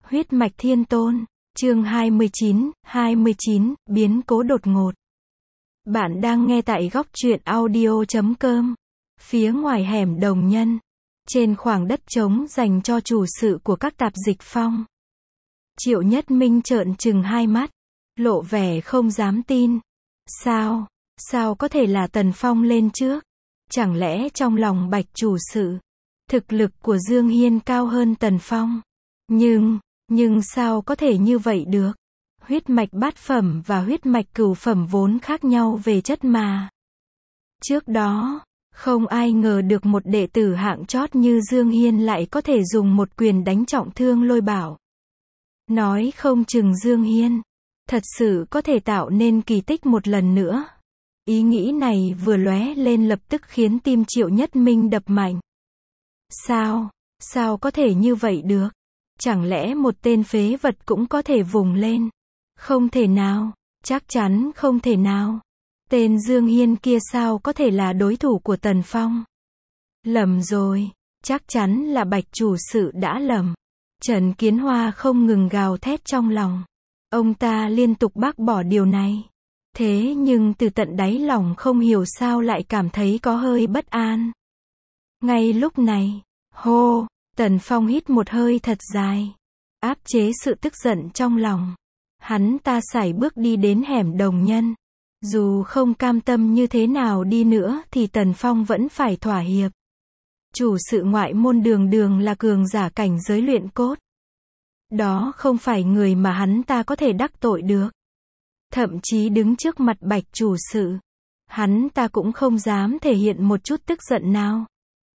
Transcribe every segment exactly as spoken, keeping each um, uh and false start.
Huyết mạch thiên tôn, chương hai mươi chín, hai mươi chín, biến cố đột ngột. Bạn đang nghe tại góc truyện audio chấm com. Phía ngoài hẻm Đồng Nhân, trên khoảng đất trống dành cho chủ sự của các tạp dịch phong. Triệu Nhất Minh trợn trừng hai mắt, lộ vẻ không dám tin. Sao, sao có thể là Tần Phong lên trước? Chẳng lẽ trong lòng Bạch chủ sự, thực lực của Dương Hiên cao hơn Tần Phong? Nhưng, nhưng sao có thể như vậy được? Huyết mạch bát phẩm và huyết mạch cửu phẩm vốn khác nhau về chất mà. Trước đó, không ai ngờ được một đệ tử hạng chót như Dương Hiên lại có thể dùng một quyền đánh trọng thương Lôi Bảo. Nói không chừng Dương Hiên thật sự có thể tạo nên kỳ tích một lần nữa. Ý nghĩ này vừa lóe lên lập tức khiến tim Triệu Nhất Minh đập mạnh. Sao, sao có thể như vậy được? Chẳng lẽ một tên phế vật cũng có thể vùng lên? Không thể nào, chắc chắn không thể nào. Tên Dương Hiên kia sao có thể là đối thủ của Tần Phong? Lầm rồi, chắc chắn là Bạch chủ sự đã lầm. Trần Kiến Hoa không ngừng gào thét trong lòng. Ông ta liên tục bác bỏ điều này. Thế nhưng từ tận đáy lòng không hiểu sao lại cảm thấy có hơi bất an. Ngay lúc này, hô, Tần Phong hít một hơi thật dài, áp chế sự tức giận trong lòng. Hắn ta sải bước đi đến hẻm Đồng Nhân. Dù không cam tâm như thế nào đi nữa thì Tần Phong vẫn phải thỏa hiệp. Chủ sự ngoại môn đường đường là cường giả cảnh giới luyện cốt. Đó không phải người mà hắn ta có thể đắc tội được. Thậm chí đứng trước mặt Bạch chủ sự, hắn ta cũng không dám thể hiện một chút tức giận nào.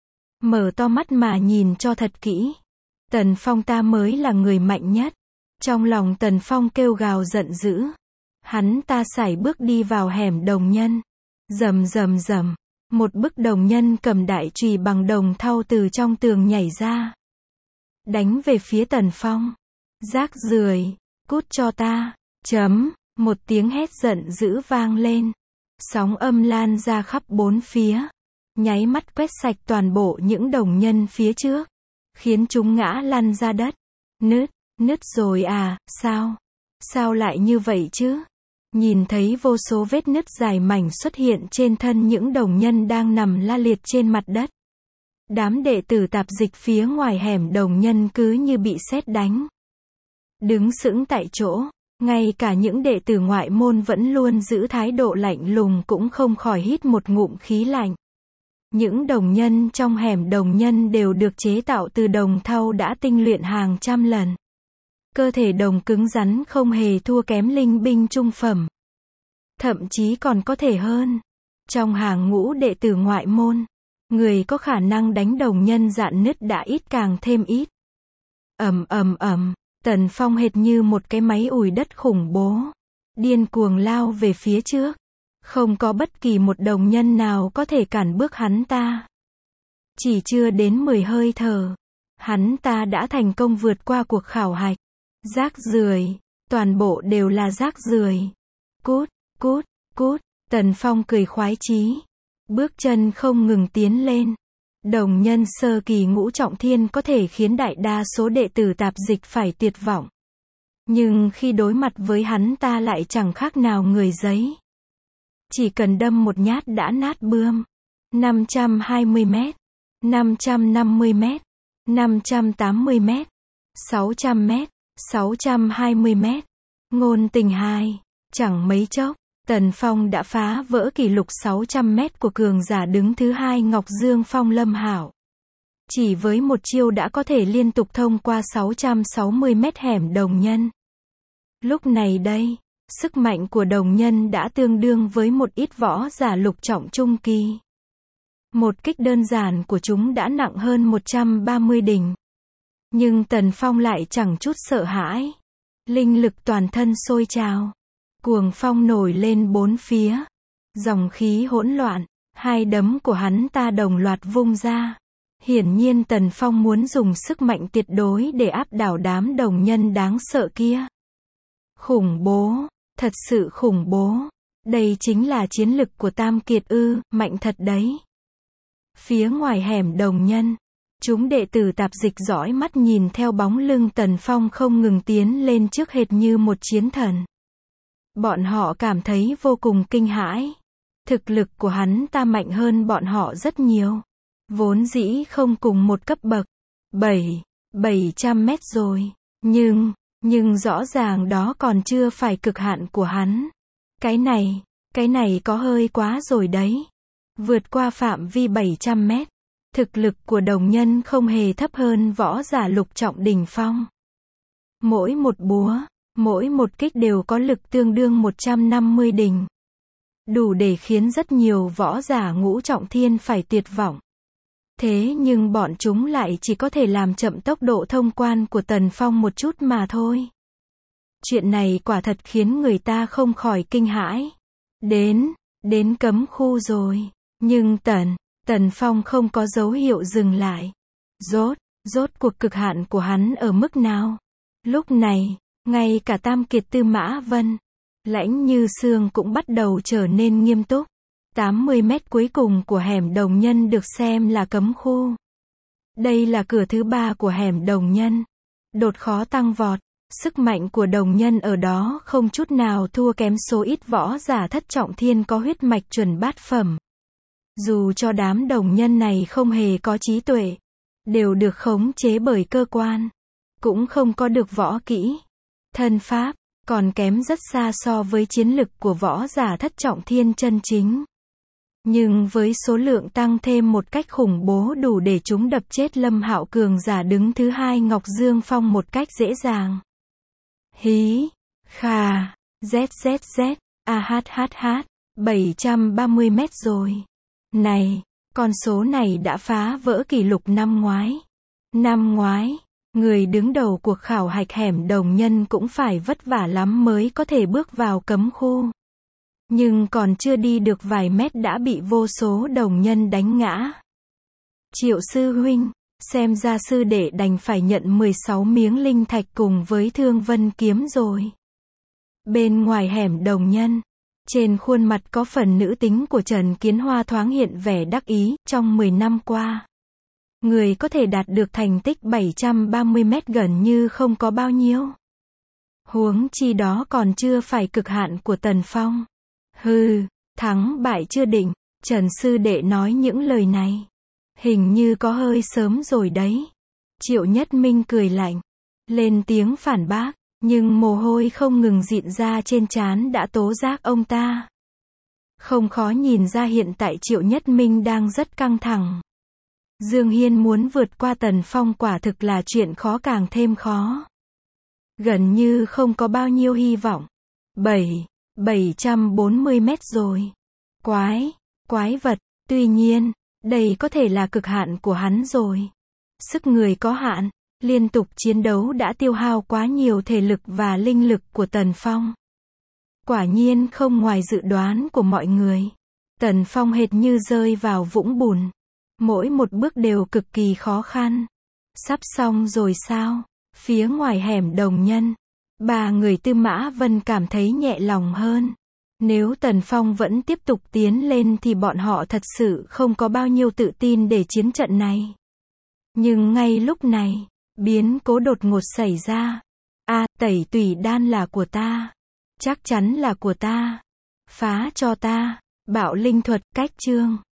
Mở to mắt mà nhìn cho thật kỹ. Tần Phong ta mới là người mạnh nhất. Trong lòng Tần Phong kêu gào giận dữ. Hắn ta sải bước đi vào hẻm Đồng Nhân. Rầm rầm rầm, một bức đồng nhân cầm đại chùy bằng đồng thau từ trong tường nhảy ra, đánh về phía Tần Phong. Rác rưởi, cút cho ta. Chấm, một tiếng hét giận dữ vang lên. Sóng âm lan ra khắp bốn phía, nháy mắt quét sạch toàn bộ những đồng nhân phía trước, khiến chúng ngã lăn ra đất. Nứt, nứt rồi à, sao? Sao lại như vậy chứ? Nhìn thấy vô số vết nứt dài mảnh xuất hiện trên thân những đồng nhân đang nằm la liệt trên mặt đất. Đám đệ tử tạp dịch phía ngoài hẻm Đồng Nhân cứ như bị sét đánh. Đứng sững tại chỗ, ngay cả những đệ tử ngoại môn vẫn luôn giữ thái độ lạnh lùng cũng không khỏi hít một ngụm khí lạnh. Những đồng nhân trong hẻm Đồng Nhân đều được chế tạo từ đồng thau đã tinh luyện hàng trăm lần. Cơ thể đồng cứng rắn không hề thua kém linh binh trung phẩm. Thậm chí còn có thể hơn. Trong hàng ngũ đệ tử ngoại môn, người có khả năng đánh đồng nhân rạn nứt đã ít càng thêm ít. Ầm ầm ầm, Tần Phong hệt như một cái máy ủi đất khủng bố, điên cuồng lao về phía trước. Không có bất kỳ một đồng nhân nào có thể cản bước hắn ta. Chỉ chưa đến mười hơi thở, hắn ta đã thành công vượt qua cuộc khảo hạch. Rác rưởi, toàn bộ đều là rác rưởi. Cút, cút, cút, Tần Phong cười khoái chí, bước chân không ngừng tiến lên. Đồng nhân sơ kỳ ngũ trọng thiên có thể khiến đại đa số đệ tử tạp dịch phải tuyệt vọng. Nhưng khi đối mặt với hắn ta lại chẳng khác nào người giấy. Chỉ cần đâm một nhát đã nát bươm. năm trăm hai mươi mét, năm trăm năm mươi mét, năm trăm tám mươi mét, sáu trăm mét, sáu trăm hai mươi mét. Ngôn tình hai, chẳng mấy chốc, Tần Phong đã phá vỡ kỷ lục sáu trăm mét của cường giả đứng thứ hai Ngọc Dương Phong Lâm Hảo. Chỉ với một chiêu đã có thể liên tục thông qua sáu trăm sáu mươi mét hẻm Đồng Nhân. Lúc này đây, sức mạnh của đồng nhân đã tương đương với một ít võ giả lục trọng trung kỳ. Một kích đơn giản của chúng đã nặng hơn một trăm ba mươi đỉnh. Nhưng Tần Phong lại chẳng chút sợ hãi. Linh lực toàn thân sôi trào. Cuồng phong nổi lên bốn phía. Dòng khí hỗn loạn. Hai đấm của hắn ta đồng loạt vung ra. Hiển nhiên Tần Phong muốn dùng sức mạnh tuyệt đối để áp đảo đám đồng nhân đáng sợ kia. Khủng bố. Thật sự khủng bố. Đây chính là chiến lực của Tam Kiệt ư, mạnh thật đấy. Phía ngoài hẻm Đồng Nhân, Chúng đệ tử tạp dịch dõi mắt nhìn theo bóng lưng Tần Phong không ngừng tiến lên trước hệt như một chiến thần. Bọn họ cảm thấy vô cùng kinh hãi. Thực lực của hắn ta mạnh hơn bọn họ rất nhiều. Vốn dĩ không cùng một cấp bậc. Bảy, bảy trăm mét rồi. Nhưng, nhưng rõ ràng đó còn chưa phải cực hạn của hắn. Cái này, cái này có hơi quá rồi đấy. Vượt qua phạm vi bảy trăm mét. Thực lực của đồng nhân không hề thấp hơn võ giả lục trọng đỉnh phong. Mỗi một búa, mỗi một kích đều có lực tương đương một trăm năm mươi đỉnh. Đủ để khiến rất nhiều võ giả ngũ trọng thiên phải tuyệt vọng. Thế nhưng bọn chúng lại chỉ có thể làm chậm tốc độ thông quan của Tần Phong một chút mà thôi. Chuyện này quả thật khiến người ta không khỏi kinh hãi. Đến, đến cấm khu rồi. Nhưng Tần, Tần Phong không có dấu hiệu dừng lại. Rốt, rốt cuộc cực hạn của hắn ở mức nào? Lúc này, ngay cả Tam Kiệt Tư Mã Vân, Lãnh Như Sương cũng bắt đầu trở nên nghiêm túc. tám mươi mét cuối cùng của hẻm đồng nhân được xem là cấm khu. Đây là cửa thứ ba của hẻm đồng nhân. Đột khó tăng vọt. Sức mạnh của đồng nhân ở đó không chút nào thua kém số ít võ giả thất trọng thiên có huyết mạch chuẩn bát phẩm. Dù cho đám đồng nhân này không hề có trí tuệ, đều được khống chế bởi cơ quan, cũng không có được võ kỹ, thân pháp, còn kém rất xa so với chiến lực của võ giả thất trọng thiên chân chính. Nhưng với số lượng tăng thêm một cách khủng bố đủ để chúng đập chết Lâm Hạo cường giả đứng thứ hai Ngọc Dương Phong một cách dễ dàng. Hí, khà, zzz, ahhh, bảy trăm ba mươi mét rồi. Này, con số này đã phá vỡ kỷ lục năm ngoái. Năm ngoái, người đứng đầu cuộc khảo hạch hẻm đồng nhân cũng phải vất vả lắm mới có thể bước vào cấm khu. Nhưng còn chưa đi được vài mét đã bị vô số đồng nhân đánh ngã. Triệu sư huynh, xem ra sư đệ đành phải nhận mười sáu miếng linh thạch cùng với Thương Vân kiếm rồi. Bên ngoài hẻm đồng nhân, trên khuôn mặt có phần nữ tính của Trần Kiến Hoa thoáng hiện vẻ đắc ý. Trong mười năm qua, người có thể đạt được thành tích bảy trăm ba mươi mét gần như không có bao nhiêu. Huống chi đó còn chưa phải cực hạn của Tần Phong. Hừ, thắng bại chưa định. Trần sư đệ nói những lời này, hình như có hơi sớm rồi đấy. Triệu Nhất Minh cười lạnh, lên tiếng phản bác, nhưng mồ hôi không ngừng dịn ra trên trán đã tố giác ông ta. Không khó nhìn ra hiện tại Triệu Nhất Minh đang rất căng thẳng. Dương Hiên muốn vượt qua Tần Phong quả thực là chuyện khó càng thêm khó. Gần như không có bao nhiêu hy vọng. Bảy, bảy trăm bốn mươi mét rồi. Quái, quái vật, tuy nhiên, đây có thể là cực hạn của hắn rồi. Sức người có hạn, liên tục chiến đấu đã tiêu hao quá nhiều thể lực và linh lực của Tần Phong. Quả nhiên không ngoài dự đoán của mọi người. Tần Phong hệt như rơi vào vũng bùn. Mỗi một bước đều cực kỳ khó khăn. Sắp xong rồi sao? Phía ngoài hẻm đồng nhân, ba người Tư Mã Vân cảm thấy nhẹ lòng hơn. Nếu Tần Phong vẫn tiếp tục tiến lên thì bọn họ thật sự không có bao nhiêu tự tin để chiến trận này. Nhưng ngay lúc này, biến cố đột ngột xảy ra. A, tẩy tùy đan là của ta. Chắc chắn là của ta. Phá cho ta. Bạo linh thuật, cách chương.